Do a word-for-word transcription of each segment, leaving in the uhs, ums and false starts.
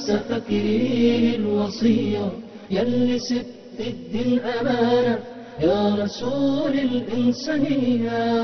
لسه فاكرين الوصية يلي سبت الدين أمانة يا رسول الإنسانية.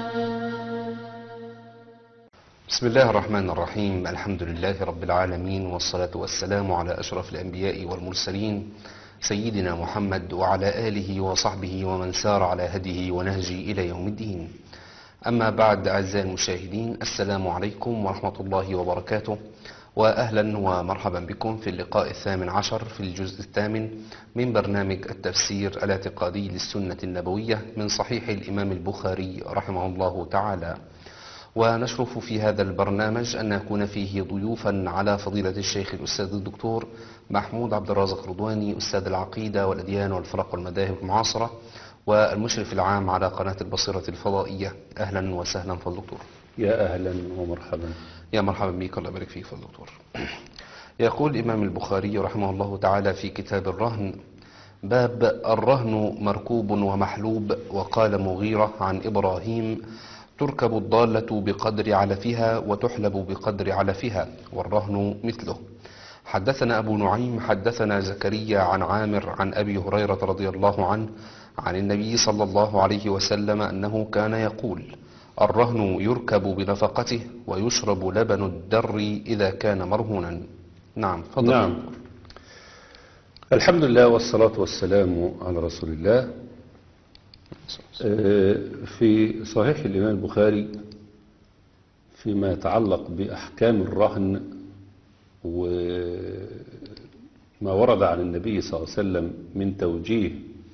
بسم الله الرحمن الرحيم. الحمد لله رب العالمين، والصلاة والسلام على أشرف الأنبياء والمرسلين سيدنا محمد وعلى آله وصحبه ومن سار على هديه ونهجه إلى يوم الدين. أما بعد، أعزائي المشاهدين، السلام عليكم ورحمة الله وبركاته، وأهلا ومرحبا بكم في اللقاء الثامن عشر في الجزء الثامن من برنامج التفسير الاعتقادي للسنة النبوية من صحيح الإمام البخاري رحمه الله تعالى. ونشرف في هذا البرنامج أن نكون فيه ضيوفا على فضيلة الشيخ الأستاذ الدكتور محمود عبد الرازق رضواني، أستاذ العقيدة والأديان والفرق والمذاهب المعاصرة والمشرف العام على قناة البصيرة الفضائية. أهلا وسهلا فالدكتور. يا أهلا ومرحبا. يا مرحبا بك، الله يبارك فيك فالدكتور. يقول الإمام البخاري رحمه الله تعالى في كتاب الرهن: باب الرهن مركوب ومحلوب. وقال مغيرة عن إبراهيم: تركب الضالة بقدر علفها وتحلب بقدر علفها، والرهن مثله. حدثنا أبو نعيم حدثنا زكريا عن عامر عن أبي هريرة رضي الله عنه عن النبي صلى الله عليه وسلم أنه كان يقول: الرهن يركب بنفقته ويشرب لبن الدر إذا كان مرهونا. نعم، فضل. نعم، الحمد لله والصلاة والسلام على رسول الله. في صحيح الإمام البخاري فيما يتعلق بأحكام الرهن وما ورد عن النبي صلى الله عليه وسلم من توجيه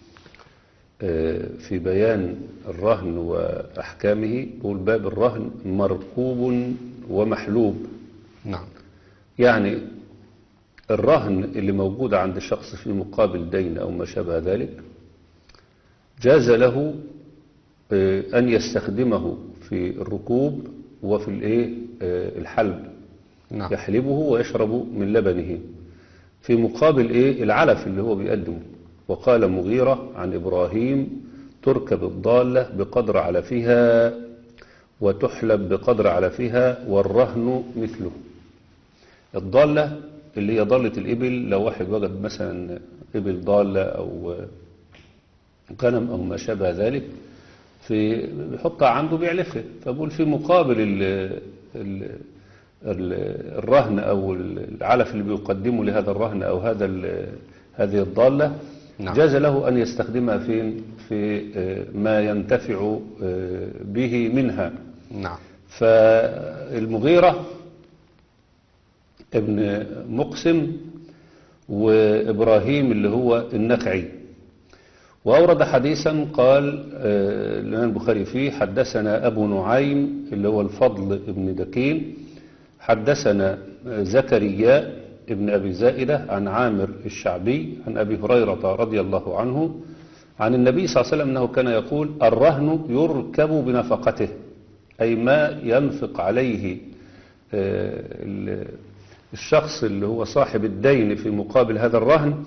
في بيان الرهن وأحكامه، يقول: باب الرهن مركوب ومحلوب. نعم، يعني الرهن اللي موجود عند شخص في مقابل دين أو ما شابه ذلك جاز له أن يستخدمه في الركوب وفي الايه الحلب. نعم. يحلبه ويشرب من لبنه في مقابل ايه العلف اللي هو بيقدمه. وقال مغيرة عن إبراهيم: تركب الضالة بقدر علفها وتحلب بقدر علفها، والرهن مثله. الضالة اللي هي ضالة الإبل، لو واحد وجد مثلا إبل ضالة أو غنم أو ما شابه ذلك، في بيحطها عنده بيعلفها، فبقول في مقابل ال ال ال الرهن أو العلف اللي بيقدمه لهذا الرهن أو هذا هذه الضالة. نعم. جاز له أن يستخدمها فين في ما ينتفع به منها. نعم. فالمغيرة ابن مقسم وإبراهيم اللي هو النخعي. وأورد حديثا قال الإمام البخاري فيه: حدثنا أبو نعيم اللي هو الفضل ابن دكين، حدثنا زكريا ابن أبي زائدة عن عامر الشعبي عن أبي هريرة رضي الله عنه عن النبي صلى الله عليه وسلم أنه كان يقول: الرهن يركب بنفقته، أي ما ينفق عليه الشخص اللي هو صاحب الدين في مقابل هذا الرهن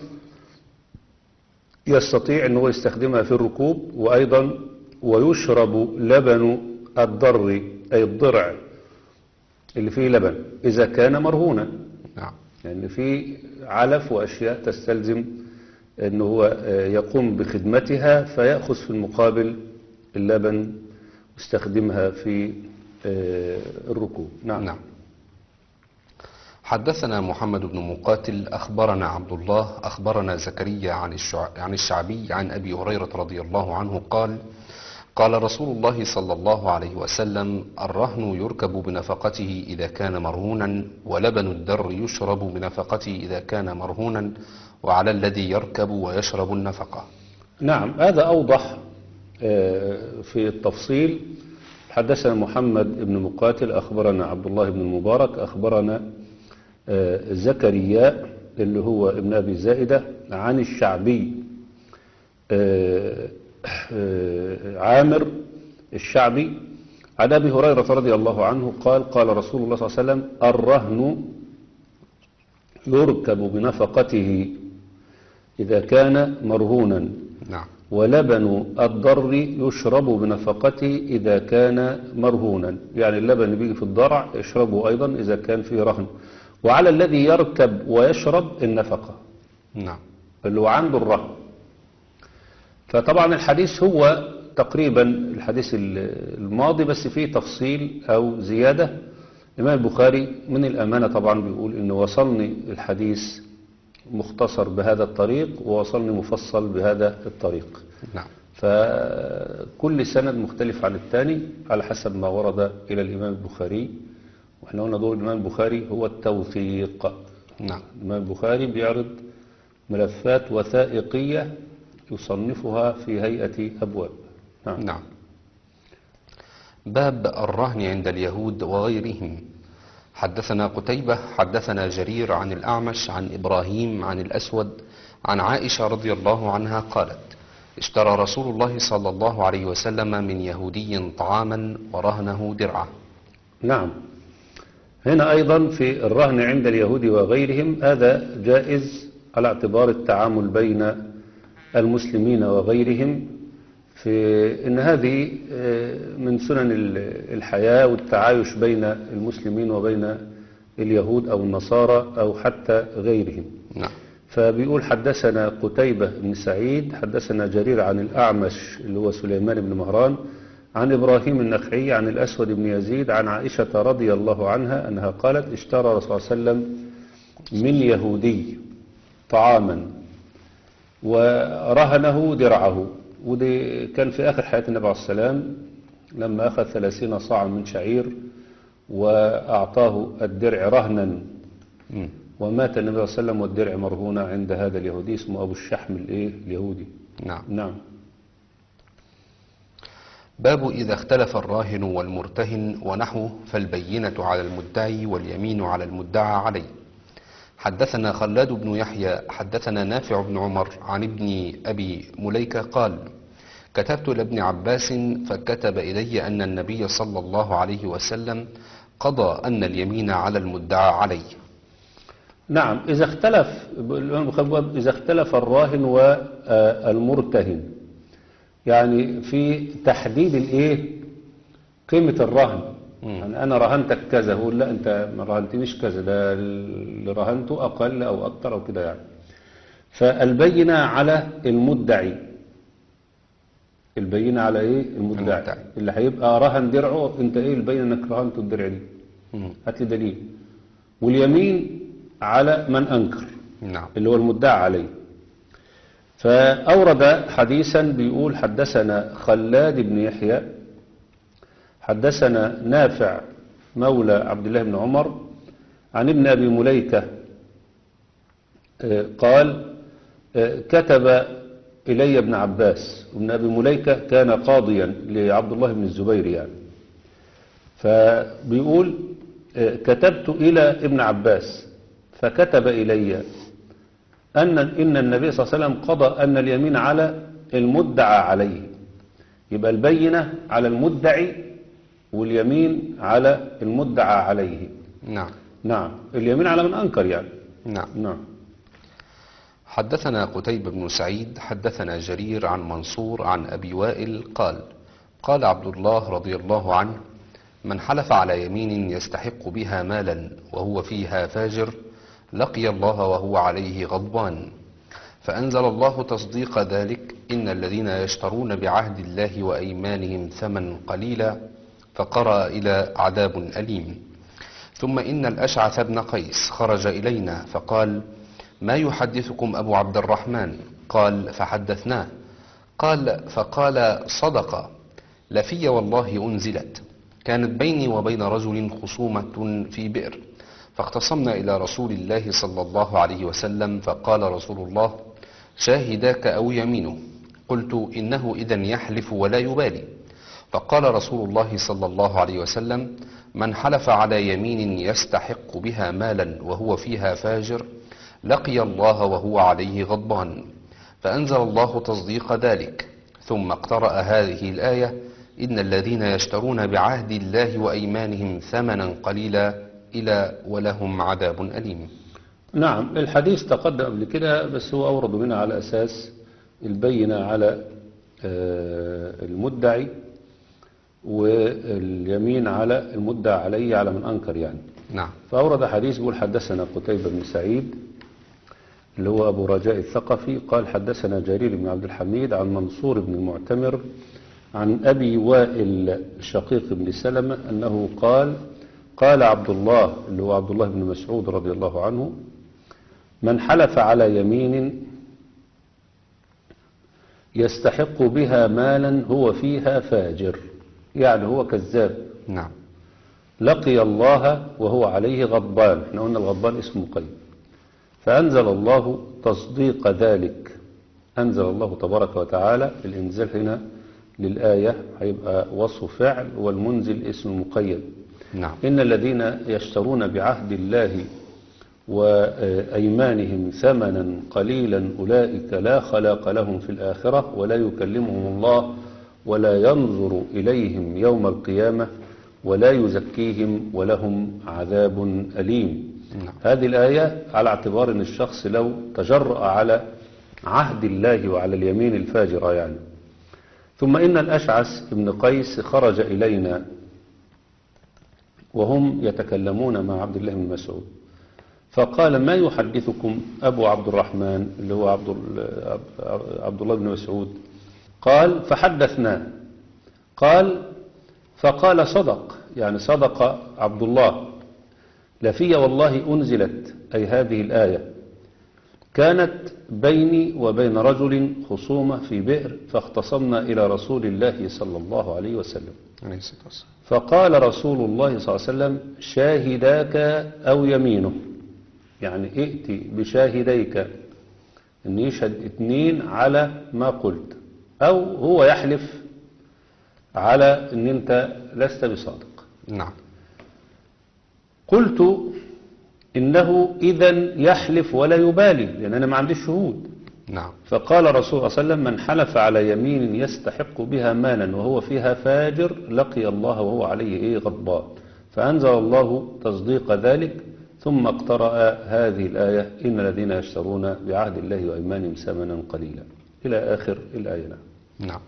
يستطيع أنه يستخدمها في الركوب، وأيضا ويشرب لبن الضر أي الضرع اللي فيه لبن إذا كان مرهونا. نعم. يعني في علف وأشياء تستلزم أنه هو يقوم بخدمتها فيأخذ في المقابل اللبن ويستخدمها في الركوب. نعم. نعم. حدثنا محمد بن مقاتل أخبرنا عبد الله أخبرنا زكريا عن الشع... عن الشعبي عن أبي هريرة رضي الله عنه قال: قال رسول الله صلى الله عليه وسلم: الرهن يركب بنفقته إذا كان مرهونا، ولبن الدر يشرب بنفقته إذا كان مرهونا، وعلى الذي يركب ويشرب النفقة. نعم، هذا أوضح في التفصيل. حدثنا محمد بن مقاتل أخبرنا عبد الله بن المبارك أخبرنا زكريا اللي هو ابن أبي زائدة عن الشعبي عامر الشعبي عن أبي هريرة رضي الله عنه قال: قال رسول الله صلى الله عليه وسلم: الرهن يركب بنفقته إذا كان مرهونا. نعم. ولبن الضر يشرب بنفقته إذا كان مرهونا، يعني اللبن اللي بيجي في الضرع يشربه أيضا إذا كان فيه رهن. وعلى الذي يركب ويشرب النفقة نعم. اللي هو عنده الرهن. فطبعا الحديث هو تقريبا الحديث الماضي بس فيه تفصيل أو زيادة. الإمام البخاري من الأمانة طبعا بيقول إنه وصلني الحديث مختصر بهذا الطريق ووصلني مفصل بهذا الطريق. نعم. فكل سند مختلف عن الثاني على حسب ما ورد إلى الإمام البخاري. وإحنا قلنا دور الإمام البخاري هو التوثيق. نعم. الإمام البخاري بيعرض ملفات وثائقية يصنفها في هيئة أبواب. نعم. نعم. باب الرهن عند اليهود وغيرهم. حدثنا قتيبة حدثنا جرير عن الأعمش عن إبراهيم عن الأسود عن عائشة رضي الله عنها قالت اشترى رسول الله صلى الله عليه وسلم من يهودي طعاما ورهنه درعه. نعم. هنا أيضا في الرهن عند اليهود وغيرهم هذا جائز على اعتبار التعامل بين المسلمين وغيرهم، في أن هذه من سنن الحياة والتعايش بين المسلمين وبين اليهود أو النصارى أو حتى غيرهم. نعم. فبيقول حدثنا قتيبة بن سعيد حدثنا جرير عن الأعمش اللي هو سليمان بن مهران عن إبراهيم النخعي عن الأسود بن يزيد عن عائشة رضي الله عنها أنها قالت اشترى رسول الله صلى الله عليه وسلم من يهودي طعاما ورهنه درعه. ودي كان في آخر حياة النبي عليه السلام لما أخذ ثلاثين صاعا من شعير وأعطاه الدرع رهنا م. ومات النبي صلى الله عليه وسلم والدرع مرهونة عند هذا اليهودي اسمه أبو الشحم الإيه اليهودي. نعم. نعم. باب إذا اختلف الراهن والمرتهن ونحوه فالبينة على المدعي واليمين على المدعى عليه. حدثنا خلاد بن يحيى حدثنا نافع بن عمر عن ابن أبي مليكة قال كتبت لابن عباس فكتب إلي أن النبي صلى الله عليه وسلم قضى أن اليمين على المدعى عليه. نعم. إذا اختلف إذا اختلف الراهن والمرتهن يعني في تحديد الايه قيمة الرهن. يعني أنا رهنتك كذا هو لا أنت ما رهنتنيش كذا ده اللي رهنته أقل أو أكتر أو كده يعني. فالبينة على المدعي. البينة على إيه المدعي, المدعي. اللي هيبقى رهن درعه أنت إيه البينة أنك رهنته الدرع دي هات لي دليل. واليمين على من أنكر. نعم. اللي هو المدعى عليه. فأورد حديثا بيقول حدثنا خلاد بن يحيى حدثنا نافع مولى عبد الله بن عمر عن ابن أبي مليكة قال كتب إلي ابن عباس. وابن أبي مليكة كان قاضيا لعبد الله بن الزبير يعني. فبيقول كتبت إلى ابن عباس فكتب إلي أن إن النبي صلى الله عليه وسلم قضى أن اليمين على المدعى عليه. يبقى البينة على المدعي واليمين على المدعى عليه. نعم. نعم. اليمين على من أنكر يعني. نعم. نعم. حدثنا قتيبة بن سعيد حدثنا جرير عن منصور عن أبي وائل قال قال عبد الله رضي الله عنه من حلف على يمين يستحق بها مالا وهو فيها فاجر لقي الله وهو عليه غضبان. فأنزل الله تصديق ذلك إن الذين يشترون بعهد الله وأيمانهم ثمنا قليلا فقرأ إلى عذاب أليم. ثم إن الأشعث بن قيس خرج إلينا فقال ما يحدثكم أبو عبد الرحمن؟ قال فحدثناه. قال فقال صدق لفي والله أنزلت كانت بيني وبين رجل خصومة في بئر فاختصمنا إلى رسول الله صلى الله عليه وسلم فقال رسول الله شاهداك أو يمينه؟ قلت إنه إذن يحلف ولا يبالي. فقال رسول الله صلى الله عليه وسلم من حلف على يمين يستحق بها مالا وهو فيها فاجر لقي الله وهو عليه غضبان. فأنزل الله تصديق ذلك ثم اقترأ هذه الآية إن الذين يشترون بعهد الله وأيمانهم ثمنا قليلا إلى ولهم عذاب أليم. نعم. الحديث تقدم قبل كده بس هو أورد منها على أساس البينة على المدعي واليمين على المدعى عليه على من أنكر يعني. نعم. فأورد حديث بيقول حدثنا قتيبة بن سعيد اللي هو أبو رجاء الثقفي قال حدثنا جرير بن عبد الحميد عن منصور بن المعتمر عن أبي وائل شقيق بن سلمة أنه قال قال عبد الله اللي هو عبد الله بن مسعود رضي الله عنه من حلف على يمين يستحق بها مالا هو فيها فاجر، يعني هو كذاب، نعم. لقي الله وهو عليه غضبان. احنا قلنا الغضبان اسم مقيد. فأنزل الله تصديق ذلك، أنزل الله تبارك وتعالى. الإنزال هنا للآية هيبقى وصف فعل والمنزل اسم مقيد. نعم. إن الذين يشترون بعهد الله وأيمانهم ثمنا قليلا أولئك لا خلاق لهم في الآخرة ولا يكلمهم الله ولا ينظر إليهم يوم القيامة ولا يزكيهم ولهم عذاب أليم. نعم. هذه الآية على اعتبار أن الشخص لو تجرأ على عهد الله وعلى اليمين الفاجرة يعني. ثم إن الأشعث بن قيس خرج إلينا وهم يتكلمون مع عبد الله بن مسعود فقال ما يحدثكم أبو عبد الرحمن اللي هو عبد, عبد الله بن مسعود؟ قال فحدثناه. قال فقال صدق، يعني صدق عبد الله، لفي والله أنزلت أي هذه الآية كانت بيني وبين رجل خصومة في بئر فاختصمنا إلى رسول الله صلى الله عليه وسلم عليه الصلاة والسلام. فقال رسول الله صلى الله عليه وسلم شاهداك أو يمينه، يعني ائتي بشاهديك، ان يشهد اتنين على ما قلت، او هو يحلف على ان انت لست بصادق. نعم. قلت انه اذا يحلف ولا يبالي لان انا ما عنديش شهود. نعم. فقال رسول الله صلى الله عليه وسلم من حلف على يمين يستحق بها مالا وهو فيها فاجر لقي الله وهو عليه ايه غضبان. فأنزل الله تصديق ذلك ثم اقترأ هذه الآية إن الذين يشترون بعهد الله وأيمانهم ثمنا قليلا إلى آخر الآية. نعم.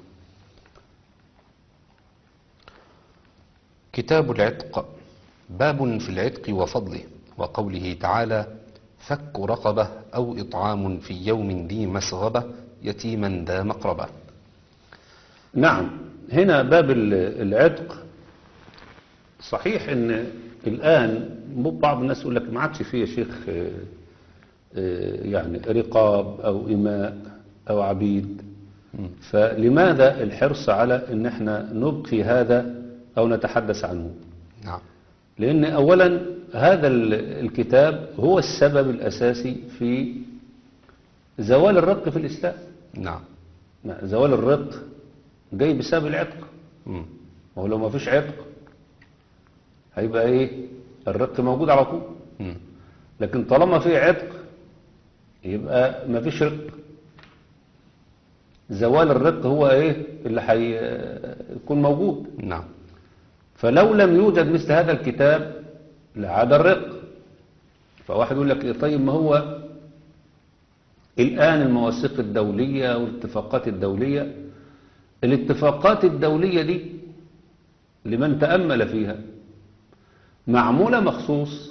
كتاب العتق، باب في العتق وفضله، وقوله تعالى فك رقبة أو إطعام في يوم ذي مسغبة يتيما ذا مقربة. نعم. هنا باب العتق. صحيح ان الآن بعض الناس يقول لك ما عادش فيه يا شيخ يعني رقاب أو إماء أو عبيد، فلماذا الحرص على ان احنا نبقي هذا أو نتحدث عنه؟ نعم. لأن أولا هذا الكتاب هو السبب الأساسي في زوال الرق في الإسلام. نعم. زوال الرق جاي بسبب العتق. مم. وهو لو ما فيش عتق هيبقى ايه؟ الرق موجود على طول. مم. لكن طالما في عتق يبقى ما فيش رق. زوال الرق هو ايه اللي هيكون موجود. نعم. فلو لم يوجد مثل هذا الكتاب لعاد الرق. فواحد يقول لك إيه طيب ما هو الآن المواثيق الدولية والاتفاقات الدولية، الاتفاقات الدولية دي لمن تأمل فيها معمولة مخصوص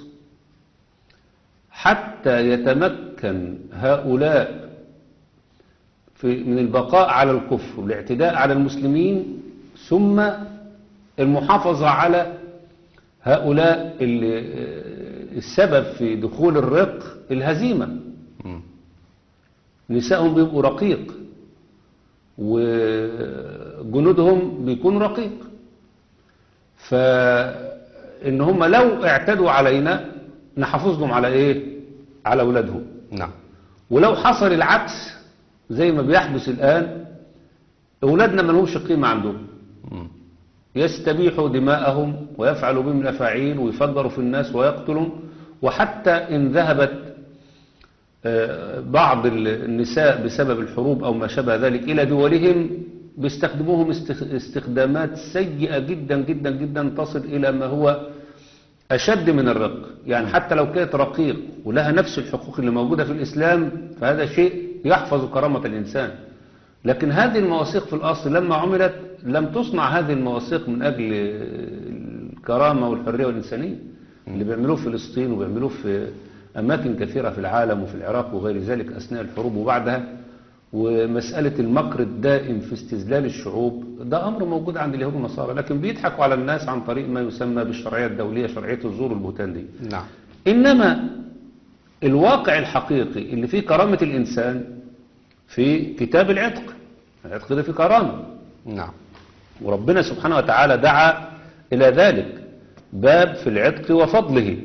حتى يتمكن هؤلاء في من البقاء على الكفر والاعتداء على المسلمين، ثم المحافظة على هؤلاء اللي السبب في دخول الرق الهزيمة. نسائهم بيبقوا رقيق وجنودهم بيكونوا رقيق، فإن هم لو اعتدوا علينا نحافظ لهم على ايه؟ على أولادهم. نعم. ولو حصل العكس زي ما بيحدث الآن أولادنا ما لهمش قيمة عندهم، يستبيحوا دماءهم ويفعلوا بهم الأفاعيل ويفجروا في الناس ويقتلهم. وحتى إن ذهبت بعض النساء بسبب الحروب أو ما شابه ذلك إلى دولهم بيستخدموهم استخدامات سيئة جدا جدا جدا تصل إلى ما هو أشد من الرق. يعني حتى لو كانت رقيق ولها نفس الحقوق اللي موجودة في الإسلام فهذا شيء يحفظ كرامة الإنسان. لكن هذه المواثيق في الأصل لما عملت لم تصنع هذه المواثيق من أجل الكرامة والحرية والإنسانية، اللي بيعملوه في فلسطين وبيعملوه في أماكن كثيرة في العالم وفي العراق وغير ذلك أثناء الحروب وبعدها، ومسألة المكر الدائم في استذلال الشعوب، ده أمر موجود عند اليهود والنصارى، لكن بيضحكوا على الناس عن طريق ما يسمى بالشرعية الدولية، شرعية الزور والبهتان دي. نعم. إنما الواقع الحقيقي اللي فيه كرامة الإنسان في كتاب العتق، العتق ده فيه كرامة. نعم. وربنا سبحانه وتعالى دعا إلى ذلك، باب في العتق وفضله،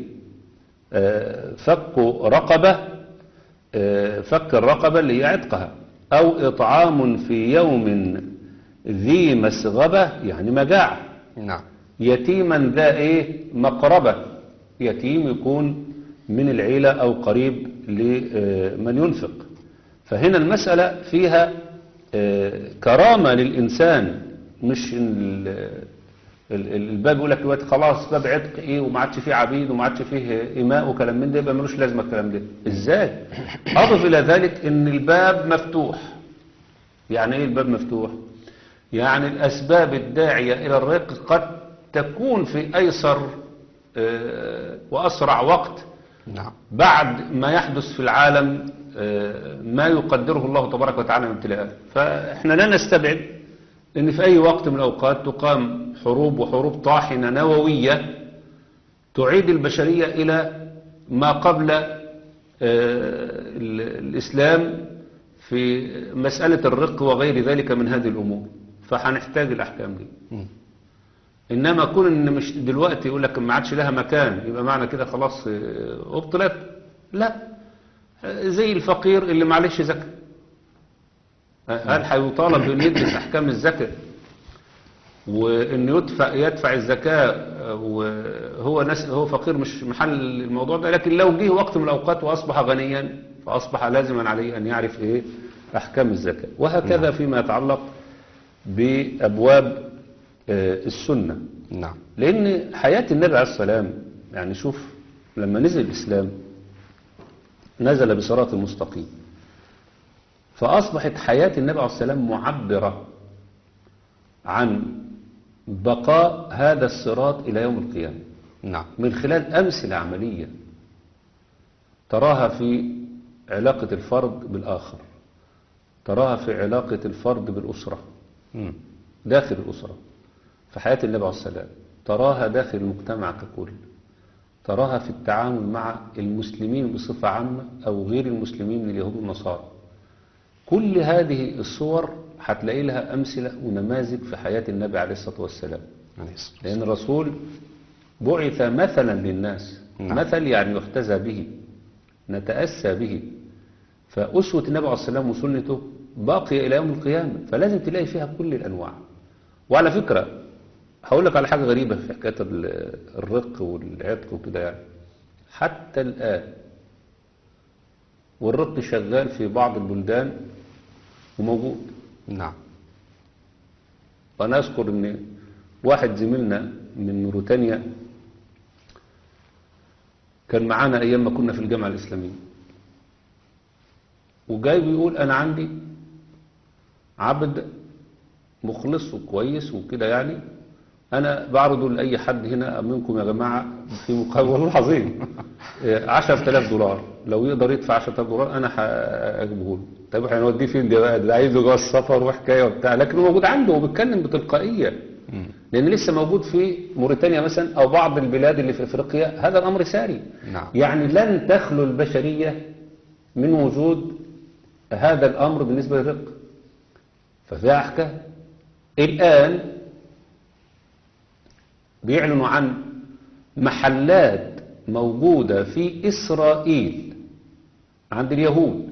فك رقبة، فك الرقبة اللي هي عتقها، أو إطعام في يوم ذي مسغبة يعني مجاعة. نعم. يتيما ذا إيه مقربة، يتيم يكون من العيلة أو قريب لمن ينفق. فهنا المسألة فيها كرامة للإنسان، مش الباب يقول لك دلوقتي خلاص باب عتق ايه وما عادش فيه عبيد وما عادش فيه إماء وكلام من ده، يبقى ملوش لازمه الكلام ده. ازاي؟ اضف الى ذلك ان الباب مفتوح. يعني ايه الباب مفتوح؟ يعني الاسباب الداعيه الى الرق قد تكون في ايسر اه واسرع وقت. نعم. بعد ما يحدث في العالم اه ما يقدره الله تبارك وتعالى من ابتلاءات. فاحنا لا نستبعد ان في اي وقت من الاوقات تقام حروب وحروب طاحنة نووية تعيد البشرية الى ما قبل الاسلام في مسألة الرق وغير ذلك من هذه الامور، فهنحتاج الاحكام دي. م. انما كون ان مش دلوقتي يقول لك ما عادش لها مكان يبقى معنى كده خلاص ابطلت، لا. زي الفقير اللي معلش زكاة، هل هيطالب بأن يدرس أحكام الزكاة وأن يدفع يدفع الزكاة وهو ناس هو فقير؟ مش محل الموضوع ده. لكن لو جه وقت من الأوقات وأصبح غنيا فأصبح لازما عليه أن يعرف إيه أحكام الزكاة. وهكذا فيما يتعلق بأبواب السنة. نعم. لأن حياة النبي عليه السلام، يعني شوف لما نزل الإسلام نزل بصراط المستقيم، فأصبحت حياة النبي عليه السلام معبرة عن بقاء هذا الصراط إلى يوم القيامة. نعم. من خلال أمثلة عملية تراها في علاقة الفرد بالآخر، تراها في علاقة الفرد بالأسرة م. داخل الأسرة في حياة النبي عليه السلام، تراها داخل المجتمع ككل، تراها في التعامل مع المسلمين بصفة عامة أو غير المسلمين من اليهود والنصارى. كل هذه الصور هتلاقي لها أمثلة ونماذج في حياة النبي عليه الصلاة والسلام، لأن الرسول بعث مثلا للناس. نعم. مثل يعني يحتذى به، نتأسى به. فأسوة النبي عليه الصلاة والسلام وسنته باقية إلى يوم القيامة، فلازم تلاقي فيها كل الأنواع. وعلى فكرة هقول لك على حاجة غريبة في حكاية الرق والعتق وكده، يعني حتى الآن والرق شغال في بعض البلدان وموجود. نعم. وأنا أذكر أن واحد زميلنا من موريتانيا كان معانا أيام ما كنا في الجامعة الإسلامية، وجاي بيقول أنا عندي عبد مخلص وكويس وكده، يعني أنا بعرضه لأي حد هنا منكم يا جماعة في مقابل والله العظيم عشرة آلاف دولار، لو يقدر يدفع عشرة آلاف دولار أنا هجيبه له. طيب احنا هنوديه فين ده بقى؟ ده عايزه جواز سفر وحكاية وبتاع، لكن هو موجود عنده وبيتكلم بتلقائية، لأن لسه موجود في موريتانيا مثلا أو بعض البلاد اللي في أفريقيا هذا الأمر ساري. نعم. يعني لن تخلو البشرية من وجود هذا الأمر بالنسبة للرق، ففيها أحكام. الآن بيعلنوا عن محلات موجودة في إسرائيل عند اليهود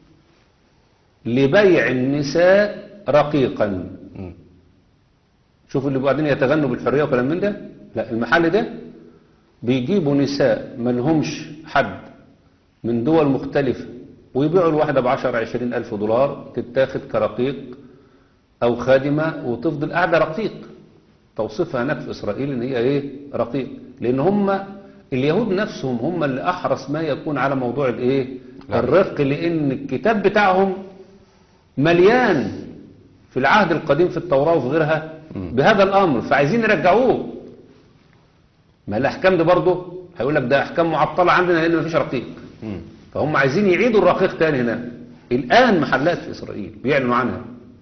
لبيع النساء رقيقا. شوفوا اللي بعدين يتغنوا بالحرية وكلام من ده. لا، المحل ده بيجيبوا نساء ما لهمش حد من دول مختلفة ويبيعوا الواحدة بعشر عشرين ألف دولار، تتاخد كرقيق أو خادمة وتفضل قاعدة رقيق. توصفها هناك في إسرائيل إن هي إيه؟ رقيق. لأن هم اليهود نفسهم هم اللي أحرص ما يكون على موضوع الإيه؟ الرق، لأن الكتاب بتاعهم مليان في العهد القديم في التوراة وفي غيرها بهذا الأمر، فعايزين يرجعوه. ما الأحكام دي برضه هيقول لك ده احكام معطله عندنا لان مفيش رقيق. مم. فهم عايزين يعيدوا الرقيق تاني هنا. الان محلات في اسرائيل بيعلنوا عنها،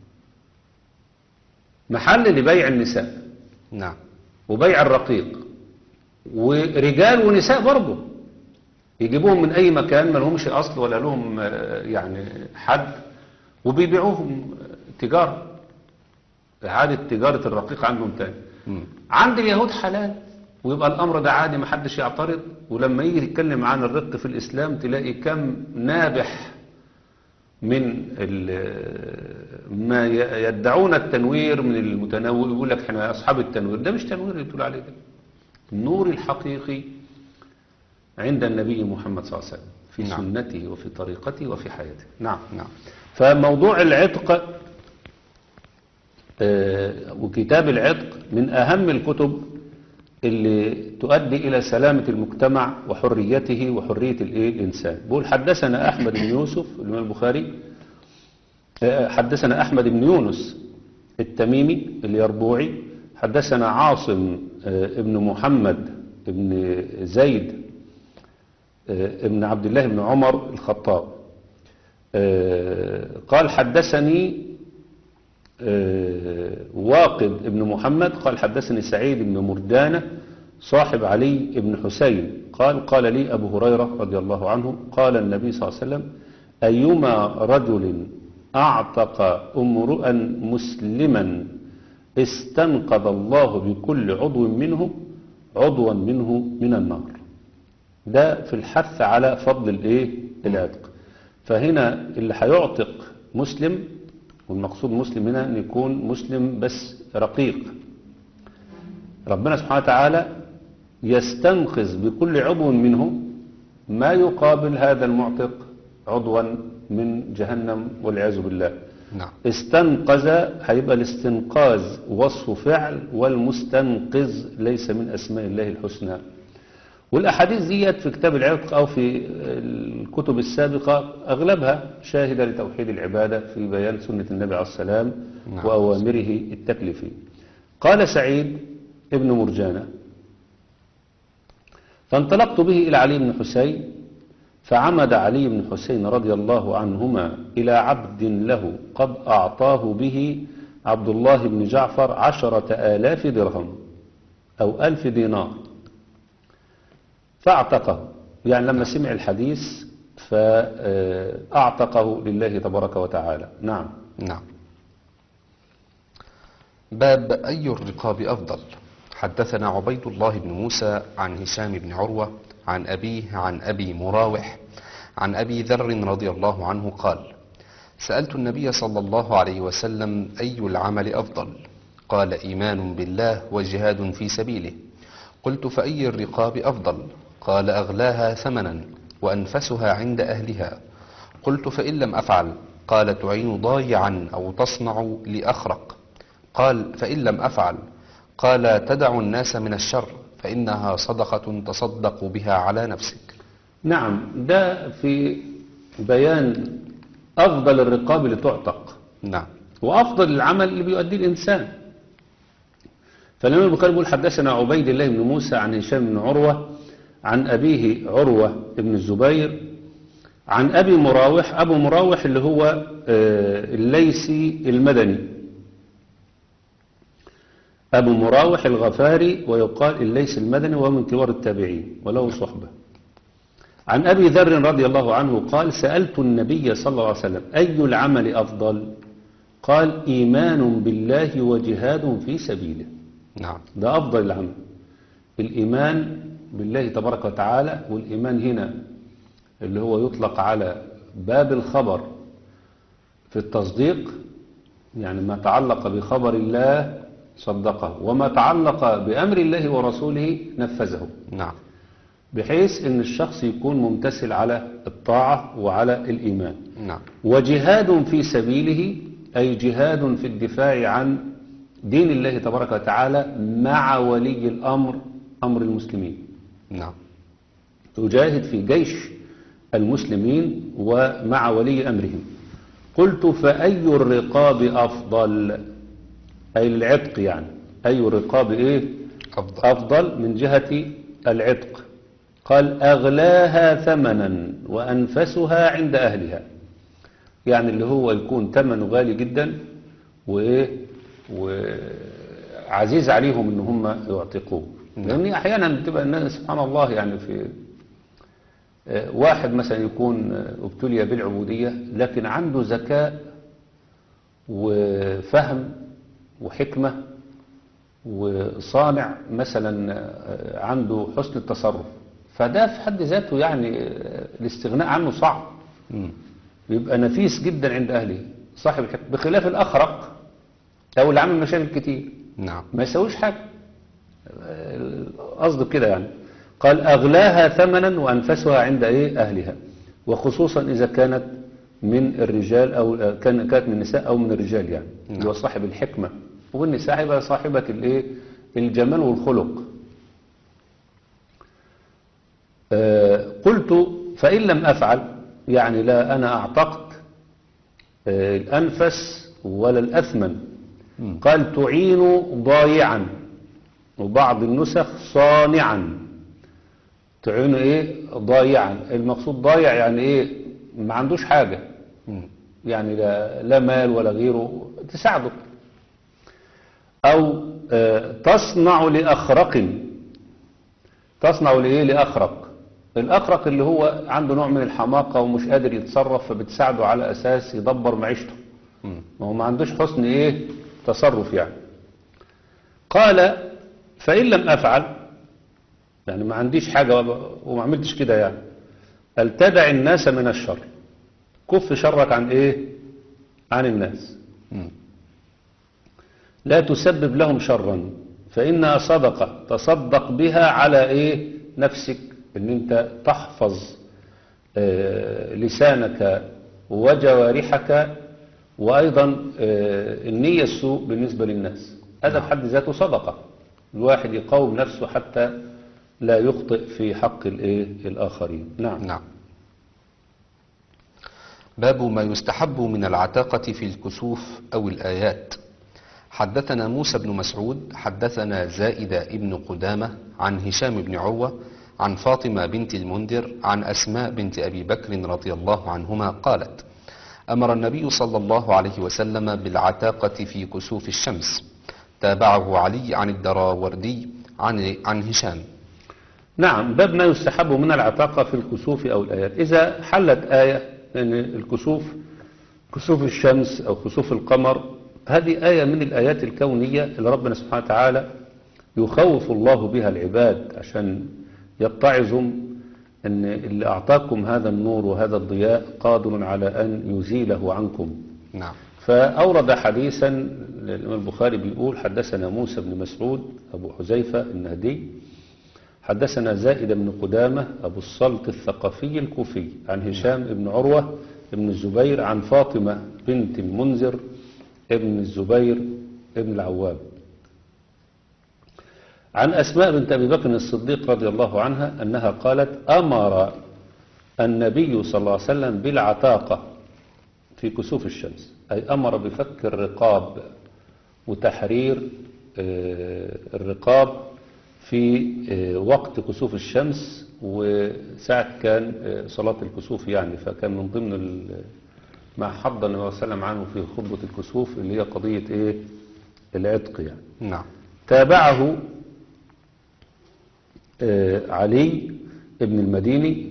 محل لبيع النساء نعم. وبيع الرقيق، ورجال ونساء برضه يجيبوهم من اي مكان ما لهمش اصل ولا لهم آه، يعني حد، وبيبيعوهم تجاره، اعاده تجاره الرقيق عندهم تاني. مم. عند اليهود حلال، ويبقى الامر ده عادي ما حدش يعترض. ولما يجي يتكلم عن الرق في الاسلام تلاقي كم نابح من ال- ما ي- يدعون التنوير من المتنور، يقول لك احنا اصحاب التنوير. ده مش تنوير اللي بتقول عليه ده، النور الحقيقي عند النبي محمد صلى الله عليه وسلم في نعم. سنته وفي طريقته وفي حياته. نعم. نعم. فموضوع العتق آه، وكتاب العتق من أهم الكتب اللي تؤدي إلى سلامة المجتمع وحريته وحرية الإيه؟ الإنسان. بقول حدثنا أحمد بن يوسف الإمام البخاري، آه، حدثنا أحمد بن يونس التميمي اليربوعي، حدثنا عاصم آه، ابن محمد ابن زيد آه، ابن عبد الله بن عمر الخطاب، آه، قال حدثني آه، واقد ابن محمد قال حدثني سعيد بن مردانة صاحب علي بن حسين قال قال لي أبو هريرة رضي الله عنه قال النبي صلى الله عليه وسلم أيما رجل أعتق امرؤا مسلما استنقذ الله بكل عضو منه عضوا منه من النار. ده في الحث على فضل الايه العتق. فهنا اللي هيعتق مسلم، والمقصود مسلم هنا ان يكون مسلم بس رقيق، ربنا سبحانه وتعالى يستنقذ بكل عضو منه ما يقابل هذا المعتق عضوا من جهنم والعياذ بالله. نعم. استنقذ هيبقى الاستنقاذ وصف فعل، والمستنقذ ليس من اسماء الله الحسنى. والأحاديث ديت في كتاب العتق أو في الكتب السابقة أغلبها شاهدة لتوحيد العبادة في بيان سنة النبي عليه السلام نعم. وأوامره التكليفية. قال سعيد ابن مرجانة فانطلقت به إلى علي بن حسين فعمد علي بن حسين رضي الله عنهما إلى عبد له قد أعطاه به عبد الله بن جعفر عشرة آلاف درهم أو ألف دينار، فاعتقه. يعني لما سمع الحديث فاعتقه لله تبارك وتعالى. نعم. نعم. باب أي الرقاب أفضل. حدثنا عبيد الله بن موسى عن هشام بن عروة عن أبيه عن أبي مراوح عن أبي ذر رضي الله عنه قال سألت النبي صلى الله عليه وسلم أي العمل أفضل؟ قال إيمان بالله وجهاد في سبيله. قلت فأي الرقاب أفضل؟ قال أغلاها ثمنا وأنفسها عند أهلها. قلت فإن لم أفعل؟ قال تعين ضايعا أو تصنع لأخرق. قال فإن لم أفعل؟ قال تدع الناس من الشر فإنها صدقة تصدق بها على نفسك. نعم. ده في بيان أفضل الرقاب اللي تعتق، نعم، وأفضل العمل اللي بيؤديه الإنسان. فالإمام البخاري بيقول حدثنا عبيد الله بن موسى عن هشام بن عروة عن أبيه عروة بن الزبير عن أبي مراوح. أبو مراوح اللي هو الليثي المدني، أبو مراوح الغفاري ويقال الليثي المدني وهو من كبار التابعين وله صحبة. عن أبي ذر رضي الله عنه قال سألت النبي صلى الله عليه وسلم أي العمل أفضل؟ قال إيمان بالله وجهاد في سبيله. نعم، ده أفضل العمل، الإيمان بالله تبارك وتعالى. والإيمان هنا اللي هو يطلق على باب الخبر في التصديق، يعني ما تعلق بخبر الله صدقه وما تعلق بأمر الله ورسوله نفذه، نعم، بحيث ان الشخص يكون ممتثل على الطاعة وعلى الإيمان. نعم. وجهاد في سبيله أي جهاد في الدفاع عن دين الله تبارك وتعالى مع ولي الأمر، أمر المسلمين. نعم. تجاهد في جيش المسلمين ومع ولي أمرهم. قلت فأي الرقاب أفضل؟ أي العتق، يعني أي الرقاب إيه أفضل. أفضل من جهة العتق. قال أغلاها ثمنا وأنفسها عند أهلها، يعني اللي هو يكون ثمنه غالي جدا وإيه وعزيز عليهم إن هم يعتقوه. لأن أحيانا بتبقى الناس سبحان الله يعني في واحد مثلا يكون ابتلي بالعبودية لكن عنده ذكاء وفهم وحكمة وصانع مثلا عنده حسن التصرف، فده في حد ذاته يعني الاستغناء عنه صعب، بيبقى نفيس جدا عند أهله صاحب الحكمة، بخلاف الأخرق أو اللي عامل مشاكل كتير نعم ما يسويش حاجة. قصده كده يعني. قال أغلاها ثمنا وأنفسها عند إيه أهلها، وخصوصا إذا كانت من الرجال أو كان كانت من النساء أو من الرجال يعني نعم. هو صاحب الحكمة، والنساء يبقى صاحبة الإيه الجمال والخلق. آه قلت فإن لم أفعل، يعني لا أنا أعتقد آه الأنفس ولا الأثمن. مم. قال تعين ضايعا، وبعض النسخ صانعا. تعين ايه ضايعا، المقصود ضايع يعني ايه ما عندوش حاجة، مم. يعني لا, لا مال ولا غيره تساعده. او آه تصنع لأخرق، تصنع لإيه لأخرق. الأخرق اللي هو عنده نوع من الحماقة ومش قادر يتصرف، فبتساعده على أساس يدبر معيشته، مم. ما هو ما عندوش حسن ايه تصرف يعني. قال فإن لم أفعل، يعني ما عنديش حاجة وما عملتش كده يعني، التدع الناس من الشر، كف شرك عن ايه عن الناس، مم. لا تسبب لهم شرا فإنها صدقة تصدق بها على ايه نفسك، ان انت تحفظ آه لسانك وجوارحك، وايضا آه النية السوء بالنسبة للناس، هذا بحد ذاته صدقة. الواحد يقاوم نفسه حتى لا يخطئ في حق الايه الآخرين. نعم. نعم. باب ما يستحب من العتاقة في الكسوف أو الآيات. حدثنا موسى بن مسعود حدثنا زائدة ابن قدامة عن هشام بن عروة عن فاطمة بنت المنذر عن أسماء بنت أبي بكر رضي الله عنهما قالت: أمر النبي صلى الله عليه وسلم بالعتاقة في كسوف الشمس. تابعه علي عن الدراوردي عن عن هشام. نعم. باب ما يستحب من العتاقة في الكسوف أو الآيات. إذا حلت آية، لأن الكسوف كسوف الشمس أو كسوف القمر هذه آية من الآيات الكونية اللي ربنا سبحانه وتعالى يخوف الله بها العباد عشان يتعظوا أن اللي أعطاكم هذا النور وهذا الضياء قادر على أن يزيله عنكم. نعم. فأورد حديثا الإمام البخاري بيقول: حدثنا موسى بن مسعود أبو حذيفة النهدي حدثنا زائد بن قدامة أبو الصلت الثقفي الكوفي عن هشام بن عروة بن الزبير عن فاطمة بنت المنذر ابن الزبير ابن العوام عن أسماء بنت أبي بكر الصديق رضي الله عنها أنها قالت: أمر النبي صلى الله عليه وسلم بالعتاقة في كسوف الشمس، أي أمر بفك الرقاب وتحرير الرقاب في وقت كسوف الشمس وساعة كان صلاة الكسوف يعني. فكان من ضمن ما حض النبي صلى الله عليه وسلم عنه في خطبة الكسوف اللي هي قضية إيه العتق يعني. نعم. تابعه علي ابن المديني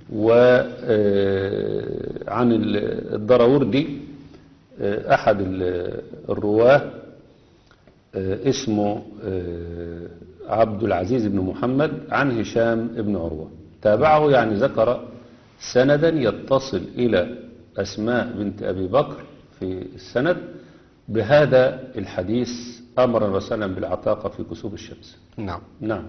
وعن الدراوردي أحد الرواه اسمه عبد العزيز بن محمد عن هشام بن عروة. تابعه يعني ذكر سندا يتصل إلى أسماء بنت أبي بكر في السند بهذا الحديث: أمر الرسول صلى الله عليه وسلم بالعتاقة في كسوف الشمس. نعم. نعم.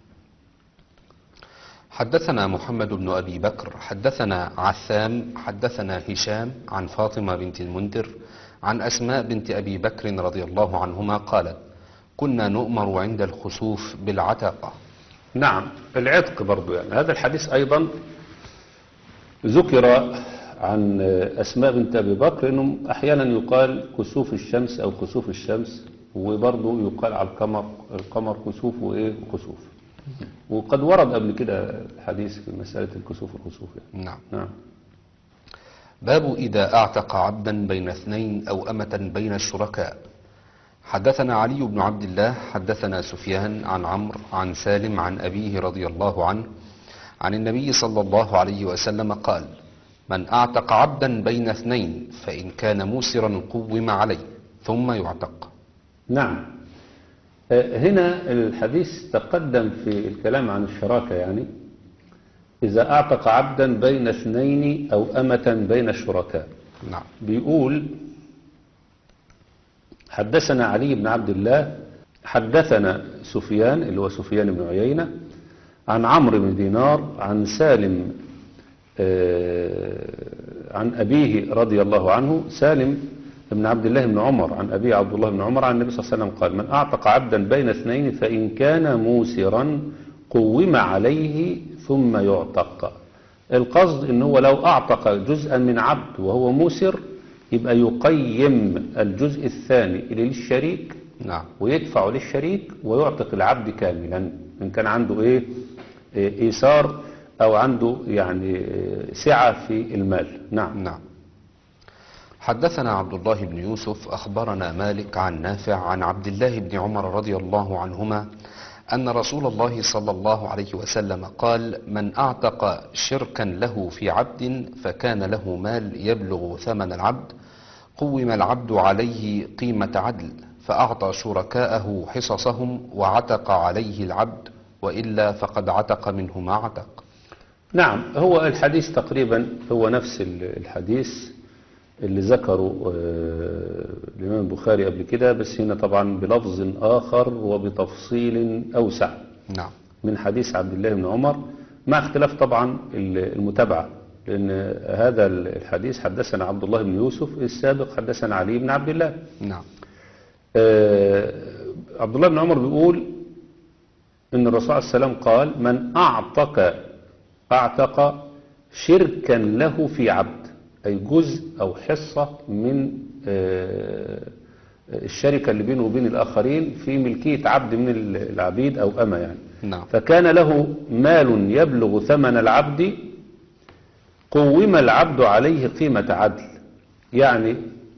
حدثنا محمد بن أبي بكر حدثنا عثام حدثنا هشام عن فاطمة بنت المنذر عن أسماء بنت أبي بكر رضي الله عنهما قالت: كنا نؤمر عند الخسوف بالعتاقة. نعم. العتق برضو يعني هذا الحديث أيضا ذكر عن أسماء بنت أبي بكر إنه أحيانا يقال كسوف الشمس أو كسوف الشمس، وبرضو يقال على القمر القمر كسوف وإيه وكسوف. وقد ورد قبل كده الحديث في مسألة الكسوف والخسوف يعني. نعم. نعم. باب إذا أعتق عبدا بين اثنين أو أمة بين الشركاء. حدثنا علي بن عبد الله حدثنا سفيان عن عمرو عن سالم عن أبيه رضي الله عنه عن النبي صلى الله عليه وسلم قال: من أعتق عبدا بين اثنين فإن كان موسرا قوم عليه ثم يعتق. نعم. آه، هنا الحديث تقدم في الكلام عن الشراكة، يعني إذا أعتق عبدا بين اثنين أو أمة بين الشركاء. نعم. بيقول: حدثنا علي بن عبد الله حدثنا سفيان اللي هو سفيان بن عيينة عن عمرو بن دينار عن سالم آه، عن أبيه رضي الله عنه، سالم بن عبد الله بن عمر عن أبيه عبد الله بن عمر عن النبي صلى الله عليه وسلم قال: من أعتق عبدا بين اثنين فإن كان موسرا قوم عليه ثم يعتق. القصد إن هو لو أعتق جزءا من عبد وهو موسر يبقى يقيم الجزء الثاني للشريك، نعم، ويدفع للشريك ويعتق العبد كاملا إن كان عنده إيه إيه إيسار أو عنده يعني إيه سعة في المال. نعم. نعم. حدثنا عبد الله بن يوسف أخبرنا مالك عن نافع عن عبد الله بن عمر رضي الله عنهما أن رسول الله صلى الله عليه وسلم قال: من أعتق شركا له في عبد فكان له مال يبلغ ثمن العبد قوم العبد عليه قيمة عدل فأعطى شركاءه حصصهم وعتق عليه العبد وإلا فقد عتق منه ما عتق. نعم. هو الحديث تقريبا هو نفس الحديث اللي ذكره الإمام البخاري قبل كده، بس هنا طبعا بلفظ آخر وبتفصيل أوسع. نعم. من حديث عبد الله بن عمر، مع اختلاف طبعا المتابعة، لأن هذا الحديث حدثنا عبد الله بن يوسف، السابق حدثنا علي بن عبد الله. نعم. آه عبد الله بن عمر بيقول إن الرسول عليه السلام قال: من أعتق أعتق شركا له في عبد، أي جزء أو حصة من آه الشركة اللي بينه وبين الآخرين في ملكية عبد من العبيد أو أمة يعني. نعم. فكان له مال يبلغ ثمن العبد قوم العبد عليه قيمة عدل، يعني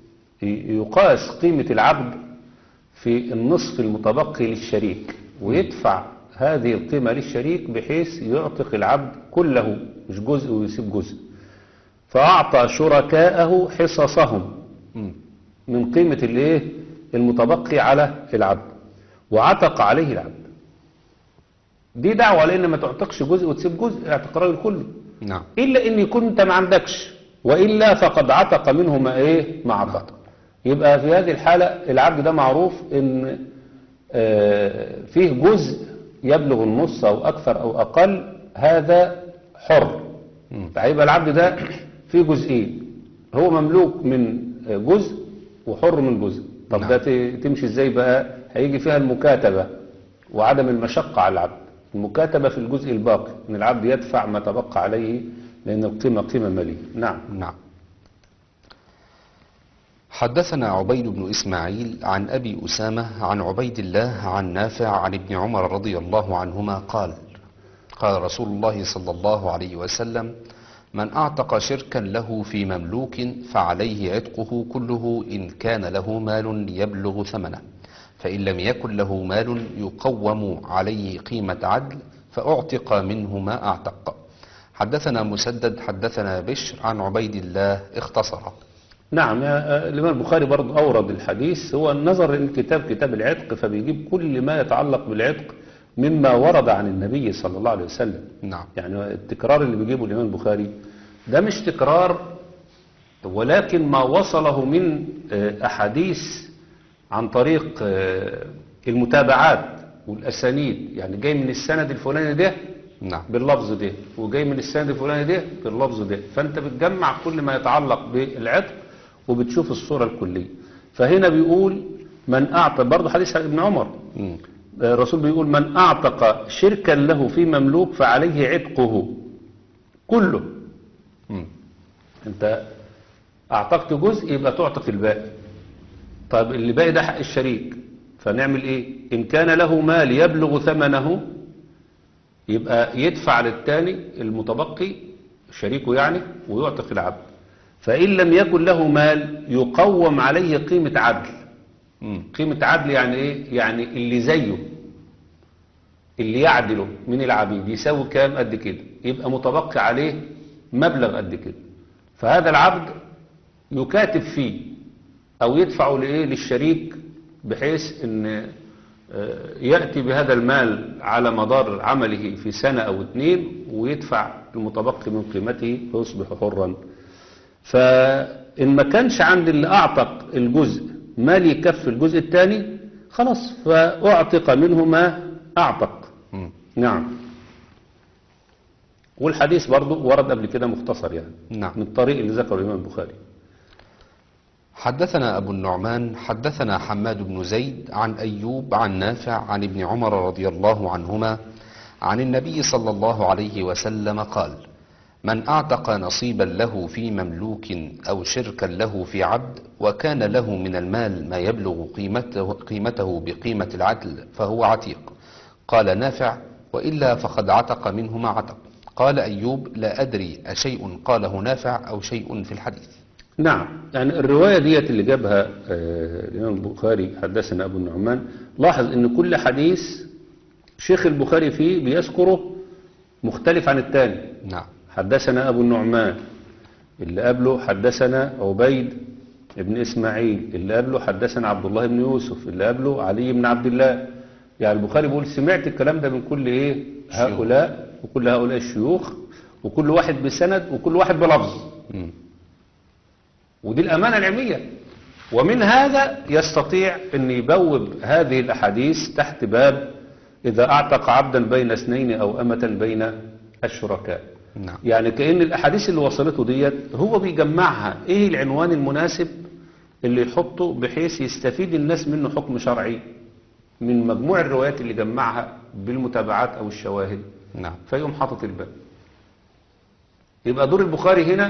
يقاس قيمة العبد في النصف المتبقي للشريك ويدفع هذه القيمة للشريك بحيث يعتق العبد كله مش جزء ويسيب جزء. فأعطى شركاءه حصصهم من قيمة الايه المتبقي على العبد وعتق عليه العبد. دي دعوة لأن ما تعتقش جزء وتسيب جزء، اعتق الراجل كله. نعم. إلا إن يكون أنت ما عندكش، وإلا فقد عتق منه ما إيه ما عتق. يبقى في هذه الحالة العبد ده معروف إن آه فيه جزء يبلغ النص أو أكثر أو أقل، هذا حر. فهيبقى العبد ده فيه جزئين، هو مملوك من جزء وحر من جزء. طب نعم. ده تمشي ازاي بقى؟ هيجي فيها المكاتبة وعدم المشقة على العبد. المكاتبة في الجزء الباقي ان العبد يدفع ما تبقى عليه لأن القيمة قيمة مالية. نعم. نعم. حدثنا عبيد بن إسماعيل عن أبي أسامة عن عبيد الله عن نافع عن ابن عمر رضي الله عنهما قال: قال رسول الله صلى الله عليه وسلم: من أعتق شركا له في مملوك فعليه عتقه كله إن كان له مال يبلغ ثمنه، فإن لم يكن له مال يقوم عليه قيمة عدل فأعتق منه ما أعتق. حدثنا مسدد حدثنا بشر عن عبيد الله اختصر. نعم. الإمام البخاري برضه أورد الحديث، هو النظر إن الكتاب كتاب العتق فبيجيب كل ما يتعلق بالعتق مما ورد عن النبي صلى الله عليه وسلم. نعم. يعني التكرار اللي بيجيبه الإمام البخاري ده مش تكرار، ولكن ما وصله من أحاديث عن طريق المتابعات والأسانيد، يعني جاي من السند الفلاني ده نعم باللفظ ده، وجاي من السند الفلاني ده باللفظ ده، فأنت بتجمع كل ما يتعلق بالعتق وبتشوف الصورة الكلية. فهنا بيقول من أعطى، برضه حديث ابن عمر، م. الرسول بيقول: من أعتق شركا له في مملوك فعليه عتقه كله. م. انت اعتقت جزء يبقى تعتق الباقي. طيب اللي باقي ده حق الشريك، فنعمل ايه؟ ان كان له مال يبلغ ثمنه يبقى يدفع للتاني المتبقي شريكه يعني ويعتق العبد. فإن لم يكن له مال يقوم عليه قيمة عدل. مم. قيمة عدل يعني ايه؟ يعني اللي زيه اللي يعدله من العبيد يساوي كام؟ قد كده، يبقى متبقي عليه مبلغ قد كده. فهذا العبد يكاتب فيه او يدفعه لايه؟ للشريك، بحيث ان يأتي بهذا المال على مدار عمله في سنة او اتنين ويدفع المتبقي من قيمته فيصبح حرا. فإن ما كانش عند اللي أعتق الجزء مال يكفي الجزء الثاني خلاص فأعتق منه ما أعتق. مم. نعم. والحديث برضو ورد قبل كده مختصر يعني نعم. من الطريق اللي ذكره الإمام البخاري. حدثنا أبو النعمان حدثنا حماد بن زيد عن أيوب عن نافع عن ابن عمر رضي الله عنهما عن النبي صلى الله عليه وسلم قال: من أعتق نصيبا له في مملوك أو شركا له في عبد وكان له من المال ما يبلغ قيمته, قيمته بقيمة العدل فهو عتيق. قال نافع: وإلا فقد عتق منه ما عتق. قال أيوب: لا أدري أشيء قاله نافع أو شيء في الحديث. نعم. يعني الرواية ديت اللي جابها آه، الإمام البخاري حدثنا أبو النعمان، لاحظ أن كل حديث شيخ البخاري فيه بيذكره مختلف عن الثاني. نعم. حدثنا أبو النعمان، اللي قبله حدثنا عبيد بن إسماعيل، اللي قبله حدثنا عبد الله بن يوسف، اللي قبله علي بن عبد الله. يعني البخاري بيقول سمعت الكلام ده من كل إيه؟ هؤلاء، وكل هؤلاء الشيوخ، وكل واحد بسند وكل واحد بلفظ. مم. ودي الأمانة العلمية. ومن هذا يستطيع أن يبوب هذه الأحاديث تحت باب إذا أعتق عبدا بين اثنين أو أمة بين الشركاء. نعم. يعني كأن الأحاديث اللي وصلته ديت هو بيجمعها، إيه العنوان المناسب اللي يحطه بحيث يستفيد الناس منه حكم شرعي من مجموع الروايات اللي جمعها بالمتابعات أو الشواهد. نعم. فيقوم حاطط الباب. يبقى دور البخاري هنا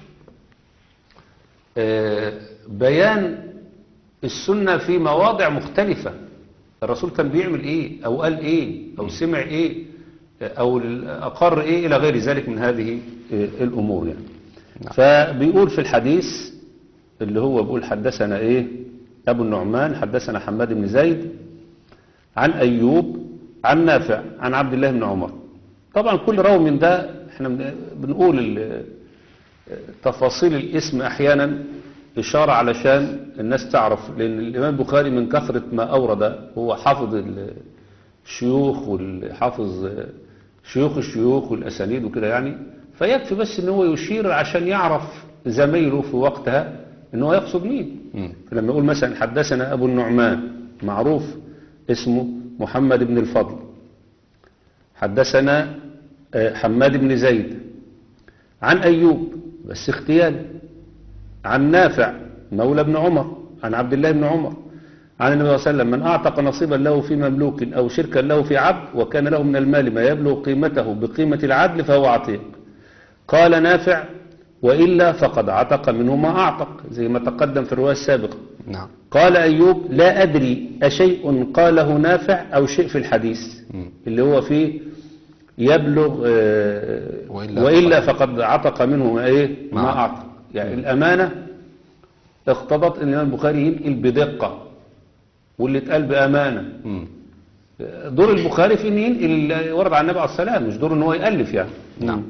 بيان السنة في مواضع مختلفة. الرسول كان بيعمل ايه او قال ايه او سمع ايه او اقر ايه الى غير ذلك من هذه الامور يعني. نعم. فبيقول في الحديث اللي هو بيقول حدثنا ايه ابو النعمان حدثنا حماد بن زيد عن ايوب عن نافع عن عبد الله بن عمر. طبعا كل راوي من ده احنا بنقول تفاصيل الاسم احيانا اشارة علشان الناس تعرف، لان الامام البخاري من كثرة ما اورد هو حافظ الشيوخ والحافظ شيوخ الشيوخ والاسانيد وكده يعني، فيكفي بس ان هو يشير عشان يعرف زميله في وقتها ان هو يقصد مين. فلما يقول مثلا حدثنا ابو النعمان معروف اسمه محمد بن الفضل، حدثنا حماد بن زيد عن ايوب بس اختياري، عن نافع مولى بن عمر عن عبد الله بن عمر عن النبي صلى الله عليه وسلم: من أعتق نصيبا له في مملوك أو شركا له في عبد وكان له من المال ما يبلغ قيمته بقيمة العدل فهو عتيق. قال نافع: وإلا فقد عتق منه ما أعتق، زي ما تقدم في الرواية السابقة. نعم. قال أيوب: لا أدري أشيء قاله نافع أو شيء في الحديث مم. اللي اللي هو فيه يبلغ آه وإلا, وإلا فقد عتق منه ما, إيه ما ما أعتق. يعني الأمانة اقتضت ان الإمام البخاري ينقل بدقة واللي اتقال بأمانة. مم. دور البخاري في ان ينقل اللي ورد عن النبي عليه الصلاة والسلام، مش دور ان هو يألف يعني. نعم.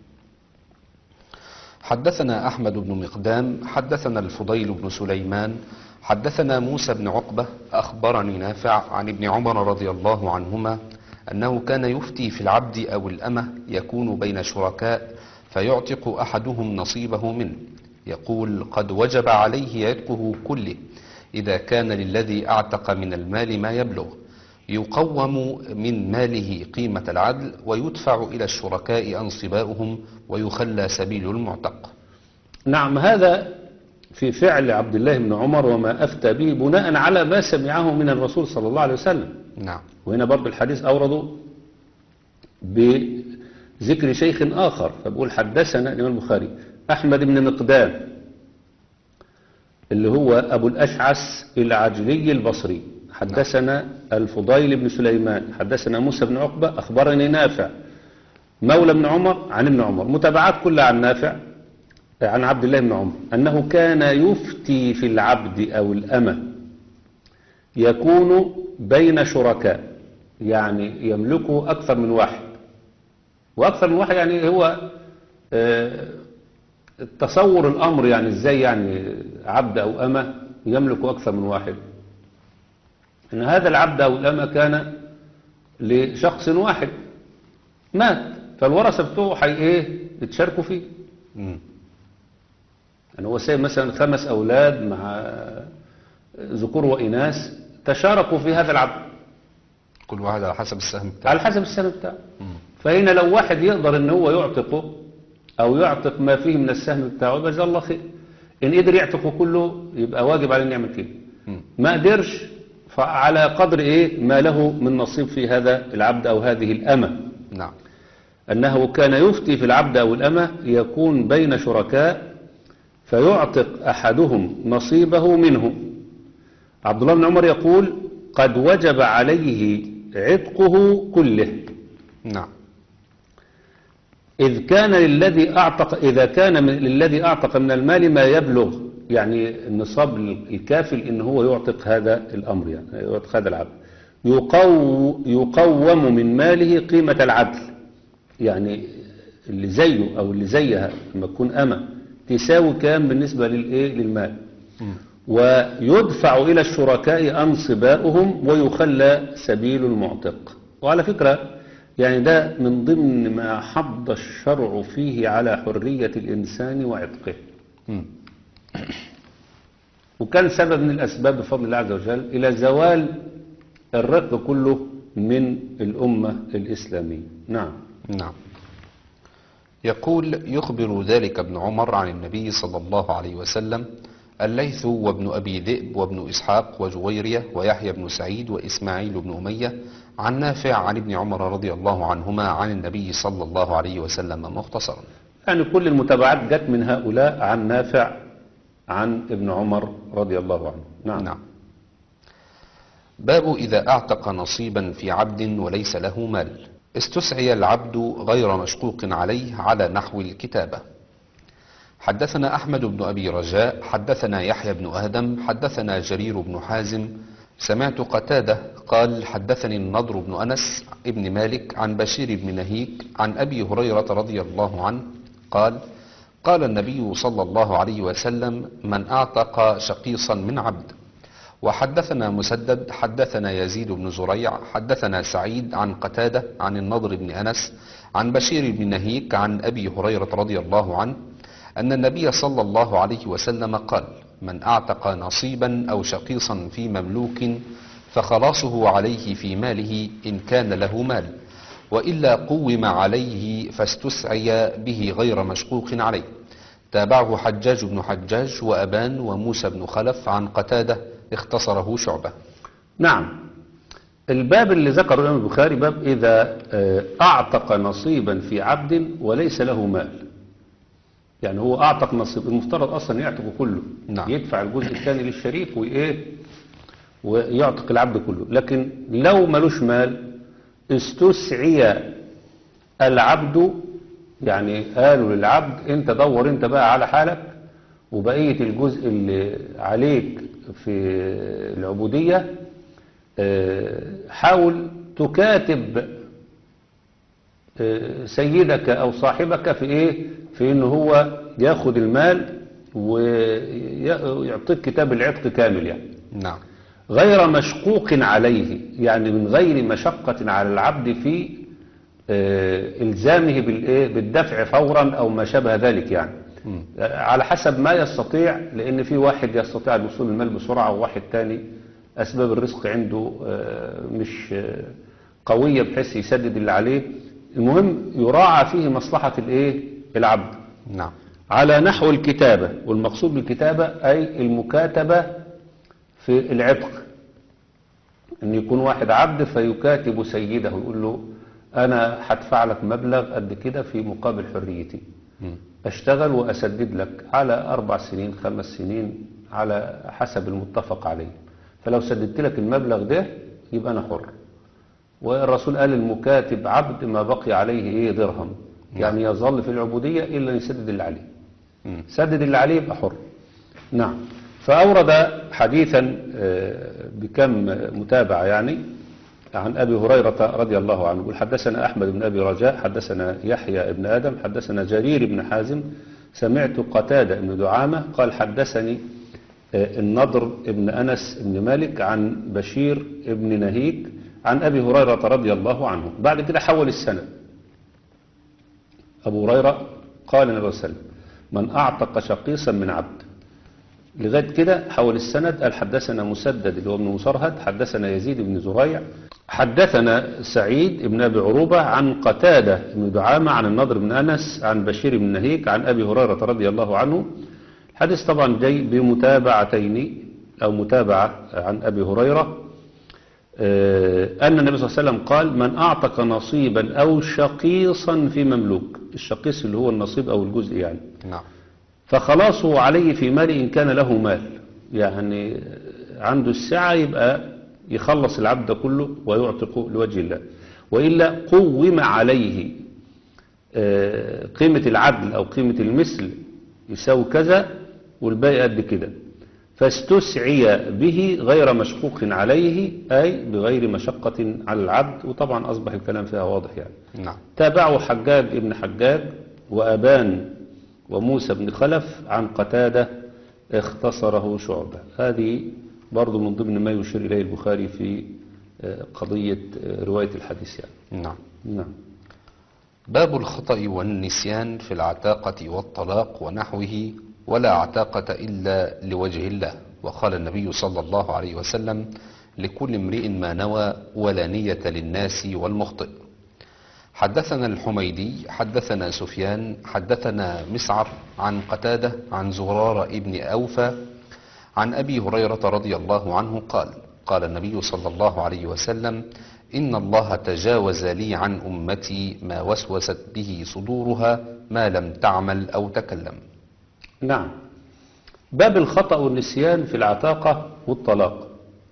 حدثنا أحمد بن مقدام حدثنا الفضيل بن سليمان حدثنا موسى بن عقبة أخبرني نافع عن ابن عمر رضي الله عنهما أنه كان يفتي في العبد أو الأمة يكون بين شركاء فيعتق أحدهم نصيبه منه، يقول: قد وجب عليه عتقه كله إذا كان للذي أعتق من المال ما يبلغ، يقوم من ماله قيمة العدل ويدفع إلى الشركاء أنصباؤهم ويخلى سبيل المعتق. نعم. هذا في فعل عبد الله بن عمر وما أفتى به بناء على ما سمعه من الرسول صلى الله عليه وسلم. نعم. وهنا برضو الحديث أورده بذكر شيخ آخر، فبقول حدثنا الإمام البخاري أحمد بن مقدام اللي هو أبو الأشعث العجلي البصري، حدثنا الفضيل بن سليمان حدثنا موسى بن عقبة أخبرني نافع مولى بن عمر عن ابن عمر، متابعات كلها عن نافع عن عبد الله بن عمر أنه كان يفتي في العبد أو الأمة يكون بين شركاء، يعني يملكه أكثر من واحد، وأكثر من واحد يعني هو آه تصور الأمر، يعني إزاي يعني عبد أو أمة يملك أكثر من واحد. إن هذا العبد أو الأمة كان لشخص واحد مات، فالورثة بتوعه حي إيه يتشاركوا فيه. مم. يعني هو سايب مثلا خمس أولاد مع ذكور وإناث تشاركوا في هذا العبد، كل واحد على حسب السهم بتاعه. على حسب السهم بتاعه. فهنا لو واحد يقدر ان هو يعتقه او يعتق ما فيه من السهم بتاعه يبقى جزاه الله خير. ان قدر يعتقه كله يبقى واجب عليه ان يعمل كده. ما قدرش فعلى قدر ايه ما له من نصيب في هذا العبد او هذه الامه. نعم. انه كان يفتي في العبد او الامه يكون بين شركاء فيعتق احدهم نصيبه منه. عبد الله بن عمر يقول قد وجب عليه عتقه كله. نعم. إذ كان للذي أعتق إذا كان من للذي أعتق من المال ما يبلغ، يعني النصاب الكافل إن هو يعتق هذا الأمر، يعني يعتق هذا العبد يقو يقوم من ماله قيمة العدل، يعني اللي زيه أو اللي زيها لما تكون أمة تساوي كام بالنسبة للإيه للمال. م. ويدفع إلى الشركاء أنصباؤهم ويخلى سبيل المعتق. وعلى فكرة يعني ده من ضمن ما حض الشرع فيه على حرية الإنسان وعتقه. م. وكان سبب من الأسباب بفضل الله عز وجل إلى زوال الرق كله من الأمة الإسلامية. نعم. نعم. يقول يخبر ذلك ابن عمر عن النبي صلى الله عليه وسلم الليث وابن أبي ذئب وابن إسحاق وجويرية ويحيى بن سعيد وإسماعيل بن أمية عن نافع عن ابن عمر رضي الله عنهما عن النبي صلى الله عليه وسلم مختصرا. يعني كل المتابعات جت من هؤلاء عن نافع عن ابن عمر رضي الله عنه. نعم. نعم. باب إذا أعتق نصيبا في عبد وليس له مال استسعي العبد غير مشقوق عليه على نحو الكتابة. حدثنا أحمد بن أبي رجاء حدثنا يحيى بن آدم حدثنا جرير بن حازم سمعت قتادة قال حدثني النضر بن أنس ابن مالك عن بشير بن نهيك عن أبي هريرة رضي الله عنه قال قال النبي صلى الله عليه وسلم من أعتق شقيصا من عبد. وحدثنا مسدد حدثنا يزيد بن زريع حدثنا سعيد عن قتادة عن النضر بن أنس عن بشير بن نهيك عن أبي هريرة رضي الله عنه أن النبي صلى الله عليه وسلم قال من أعتق نصيبا أو شقيصا في مملوك فخلاصه عليه في ماله إن كان له مال وإلا قوم عليه فاستسعي به غير مشقوق عليه. تابعه حجاج بن حجاج وأبان وموسى بن خلف عن قتادة اختصره شعبة. نعم. الباب اللي ذكره الإمام البخاري باب إذا أعتق نصيبا في عبد وليس له مال، يعني هو أعتق نصيب المفترض أصلا يعتقه كله. نعم. يدفع الجزء الثاني للشريك وإيه ويعتق العبد كله، لكن لو ملوش مال استسعي العبد، يعني قالوا للعبد انت دور انت بقى على حالك وبقية الجزء اللي عليك في العبودية حاول تكاتب سيدك او صاحبك في ايه في ان هو ياخد المال ويعطيك كتاب العتق كامل، يعني نعم غير مشقوق عليه، يعني من غير مشقة على العبد في إلزامه بالإيه بالدفع فورا أو ما شابه ذلك، يعني م. على حسب ما يستطيع، لأن في واحد يستطيع الوصول المال بسرعة وواحد تاني أسباب الرزق عنده مش قوية بحيث يسدد اللي عليه. المهم يراعى فيه مصلحة الإيه العبد. نعم. على نحو الكتابة، والمقصود بالكتابة أي المكاتبة في العتق، أن يكون واحد عبد فيكاتب سيده يقول له أنا هدفع لك مبلغ قد كده في مقابل حريتي، أشتغل وأسدد لك على أربع سنين خمس سنين على حسب المتفق عليه، فلو سددت لك المبلغ ده يبقى أنا حر. والرسول قال المكاتب عبد ما بقي عليه إيه درهم، يعني يظل في العبودية إلا أن يسدد اللي عليه. مم. سدد اللي عليه يبقى حر. نعم. فأورد حديثا آه، بكم متابعة يعني عن أبي هريرة رضي الله عنه. حدثنا أحمد بن أبي رجاء حدثنا يحيى بن آدم حدثنا جرير بن حازم سمعت قتادة بن دعامة قال حدثني آه، النضر بن أنس بن مالك عن بشير بن نهيك عن أبي هريرة رضي الله عنه. بعد كده حول السند. أبو هريرة قال النبي صلى الله عليه وسلم من أعتق شقيصا من عبد، لغاية كده حول السند قال حدثنا مسدد اللي هو ابن مسرهد حدثنا يزيد بن زريع حدثنا سعيد بن أبي عروبة عن قتادة بن دعامة عن النضر بن أنس عن بشير بن نهيك عن أبي هريرة رضي الله عنه. الحديث طبعا جاي بمتابعتين أو متابعة عن أبي هريرة أن النبي صلى الله عليه وسلم قال من أعتق نصيبا أو شقيصا في مملوك، الشقيص اللي هو النصيب أو الجزء يعني، نعم. فخلاصه عليه في مال إن كان له مال، يعني عنده السعة يبقى يخلص العبد كله ويعتقه لوجه الله، وإلا قوم عليه قيمة العدل أو قيمة المثل يساوي كذا والباقي قد كده، فاستسعي به غير مشقوق عليه أي بغير مشقة على العبد. وطبعا أصبح الكلام فيها واضح يعني. نعم. تابعوا حجاج ابن حجاج وأبان وموسى بن خلف عن قتادة اختصره شعبة. هذه برضو من ضمن ما يشير إليه البخاري في قضية رواية الحديث يعني. نعم. نعم. باب الخطأ والنسيان في العتاقة والطلاق ونحوه، ولا عتاقة إلا لوجه الله. وقال النبي صلى الله عليه وسلم لكل امرئ ما نوى ولا نية للناس والمخطئ. حدثنا الحميدي حدثنا سفيان حدثنا مسعر عن قتادة عن زرار ابن أوفى عن أبي هريرة رضي الله عنه قال قال النبي صلى الله عليه وسلم إن الله تجاوز لي عن أمتي ما وسوست به صدورها ما لم تعمل أو تكلم. نعم. باب الخطأ والنسيان في العتاقة والطلاق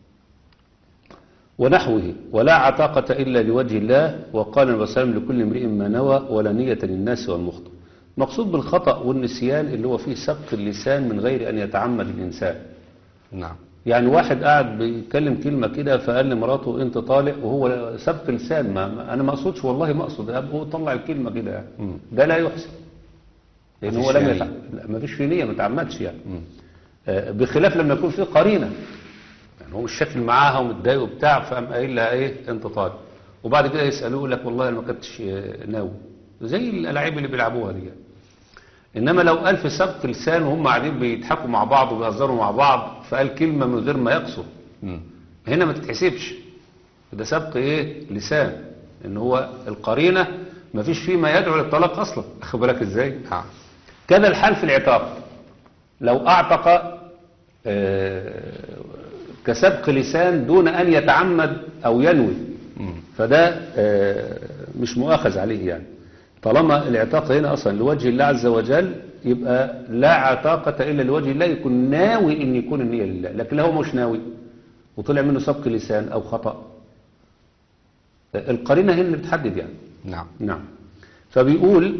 ونحوه، ولا عتاقة إلا لوجه الله. وقال النبي صلى الله عليه وسلم لكل امرئ ما نوى ولا نية للناس والمخطئ. مقصود بالخطأ والنسيان اللي هو فيه سبق اللسان من غير أن يتعمد الإنسان. نعم. يعني واحد قاعد بيتكلم كلمة كده فقال لمراته أنت طالق وهو سبق لسان، ما ما- أنا ما أقصدش والله ما أقصد، هو طلع الكلمة كده يعني. مم. ده لا يحسن، لأن مفيش هو لم فيه يتع... لا، ما فيش فيه نية، ما تعمدش يعني. مم. آه، بخلاف لما يكون فيه قرينة، يعني هو مش شاكل معاها ومتضايق وبتاع فقام قايل لها ايه انت طالق، وبعد كده يسالوه يقول لك والله انا ما كنتش آه، ناوي، زي الالعاب اللي بيلعبوها دي يعني. انما لو قال في سبق لسان وهم قاعدين بيضحكوا مع بعض وبيهزروا مع بعض فقال كلمه من غير ما يقصد، مم. هنا ما تتحسبش، ده سبق ايه لسان، ان هو القرينه ما فيش فيه ما يدعو للطلاق اصلا. اخد بالك ازاي؟ نعم. كذا الحال في العتاق، لو اعتق آه، كسبق لسان دون أن يتعمد أو ينوي، مم. فده آه، مش مؤاخذ عليه يعني. طالما العتاق هنا أصلا لوجه الله عز وجل يبقى لا عتاقة إلا لوجه الله، يكون ناوي إن يكون النية لله. لكن لو مش ناوي وطلع منه سبق لسان أو خطأ، آه، القرينة هنا اللي بتحدد يعني. نعم. نعم. فبيقول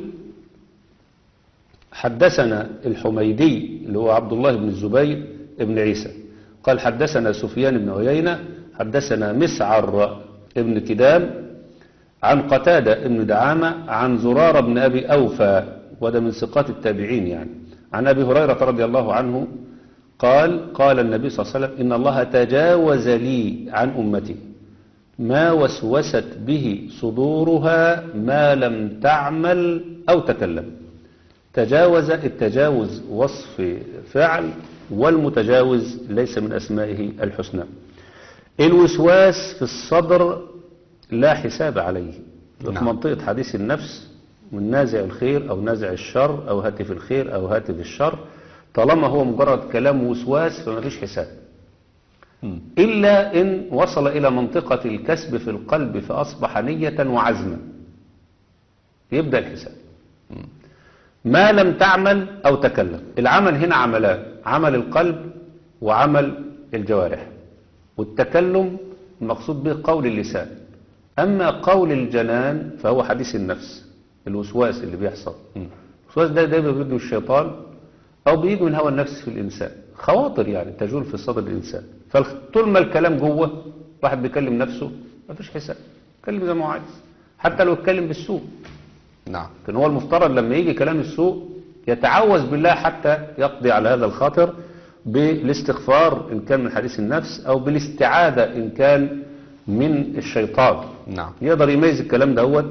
حدثنا الحميدي اللي هو عبد الله بن الزبير ابن عيسى قال حدثنا سفيان بن عيينة حدثنا مسعر ابن كدام عن قتادة ابن دعامة عن زرار بن أبي أوفى، وده من ثقات التابعين يعني، عن أبي هريرة رضي الله عنه قال قال النبي صلى الله عليه وسلم إن الله تجاوز لي عن أمتي ما وسوست به صدورها ما لم تعمل أو تكلم. تجاوز، التجاوز وصف فعل، والمتجاوز ليس من أسمائه الحسنى. الوسواس في الصدر لا حساب عليه، في نعم. منطقة حديث النفس من نازع الخير أو نازع الشر أو هاتف الخير أو هاتف الشر، طالما هو مجرد كلام وسواس فما فيش حساب. مم. إلا إن وصل إلى منطقة الكسب في القلب فأصبح نية وعزما، يبدأ الحساب. مم. ما لم تعمل أو تكلم. العمل هنا عملان، عمل القلب وعمل الجوارح. والتكلم المقصود به قول اللسان. أما قول الجنان فهو حديث النفس، الوسواس اللي بيحصل. الوسواس ده دايما بيجي من الشيطان أو بيجي من هوى النفس في الإنسان، خواطر يعني تجول في صدر الإنسان. فطول ما الكلام جوه واحد بيكلم نفسه مفيش حساب، يتكلم زي ما هو عايز حتى لو يتكلم بالسوء. نعم. لكن هو المفترض لما يجي كلام السوء يتعوذ بالله حتى يقضي على هذا الخاطر بالاستغفار إن كان من حديث النفس أو بالاستعاذة إن كان من الشيطان. نعم. يقدر يميز الكلام دوت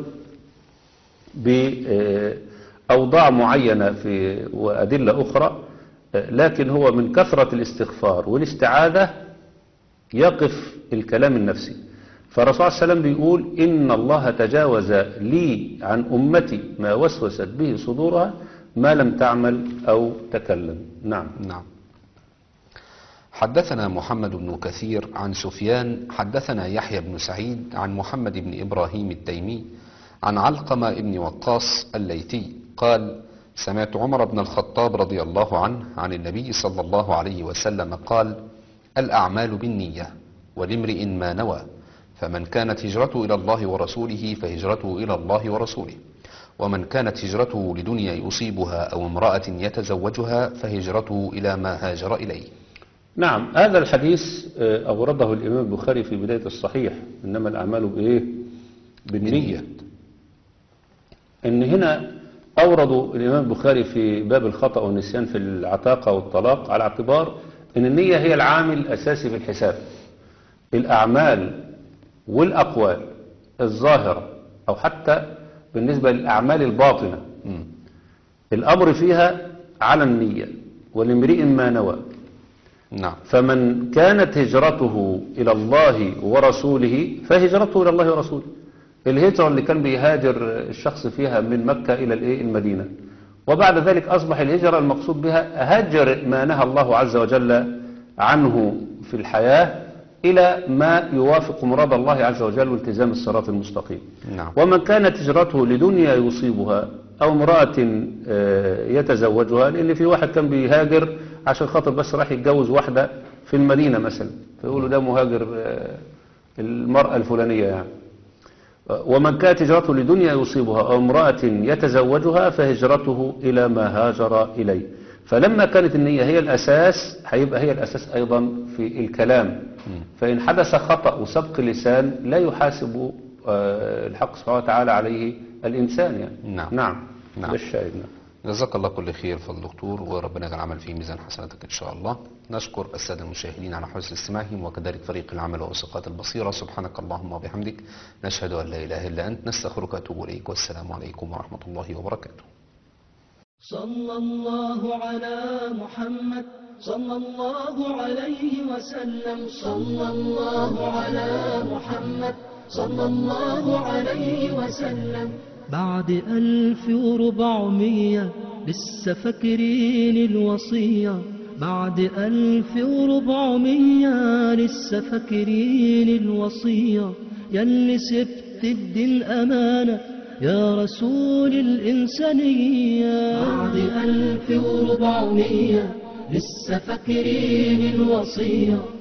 بأوضاع معينة في وأدلة أخرى، لكن هو من كثرة الاستغفار والاستعاذة يقف الكلام النفسي. فالرسول صلى الله عليه وسلم بيقول إن الله تجاوز لي عن أمتي ما وسوست به صدورها ما لم تعمل أو تكلم. نعم. نعم. حدثنا محمد بن كثير عن سفيان حدثنا يحيى بن سعيد عن محمد بن إبراهيم التيمي عن علقمة بن وقاص الليثي قال سمعت عمر بن الخطاب رضي الله عنه عن النبي صلى الله عليه وسلم قال الأعمال بالنية ولامرئ ما نوى، فمن كانت هجرته إلى الله ورسوله فهجرته إلى الله ورسوله، ومن كانت هجرته لدنيا يصيبها أو امرأة يتزوجها فهجرته إلى ما هاجر إليه. نعم. هذا الحديث أورده الإمام البخاري في بداية الصحيح، إنما الأعمال بإيه؟ بالنية. إن هنا أوردوا الإمام البخاري في باب الخطأ والنسيان في العتاقة والطلاق على اعتبار إن النية هي العامل الأساسي في الحساب. الأعمال والأقوال الظاهرة أو حتى بالنسبة للأعمال الباطنة م. الأمر فيها على النية ولامرئ ما نوى. نعم. فمن كانت هجرته إلى الله ورسوله فهجرته إلى الله ورسوله. الهجرة اللي كان بيهاجر الشخص فيها من مكة إلى المدينة، وبعد ذلك أصبح الهجرة المقصود بها هجر ما نهى الله عز وجل عنه في الحياة إلى ما يوافق مراد الله عز وجل والتزام الصراط المستقيم. نعم. ومن كانت هجرته لدنيا يصيبها أو امرأة يتزوجها، لأن في واحد كان بيهاجر عشان خاطر بس راح يتجوز واحدة في المدينة مثلا، فيقولوا ده مهاجر المرأة الفلانية يعني. ومن كانت هجرته لدنيا يصيبها أو امرأة يتزوجها فهجرته إلى ما هاجر إليه. فلما كانت النية هي الأساس هيبقى هي الأساس أيضا في الكلام. فإن حدث خطأ وسبق لسان لا يحاسب الحق سبحانه وتعالى عليه الإنسان يعني. نعم. نعم. نعم. ده الشاهد. نعم. جزاك الله كل خير فضل دكتور، وربنا يجعل العمل في ميزان حسناتك إن شاء الله. نشكر السادة المشاهدين على حسن استماعهم وكذلك فريق العمل وأسقاط البصيرة. سبحانك اللهم وبحمدك نشهد أن لا إله إلا أنت نستغفرك وأتوب إليك، والسلام عليكم ورحمة الله وبركاته. صلى الله على محمد صلى الله عليه وسلم. صلى الله على محمد صلى الله عليه وسلم. بعد ألف وربعمية لسه فاكرين الوصية، بعد ألف وربعمية لسه فاكرين الوصية، ياللي سبت الدين أمانة يا رسول الإنسانية. بعد ألف وربعمية لسه فاكرين الوصية.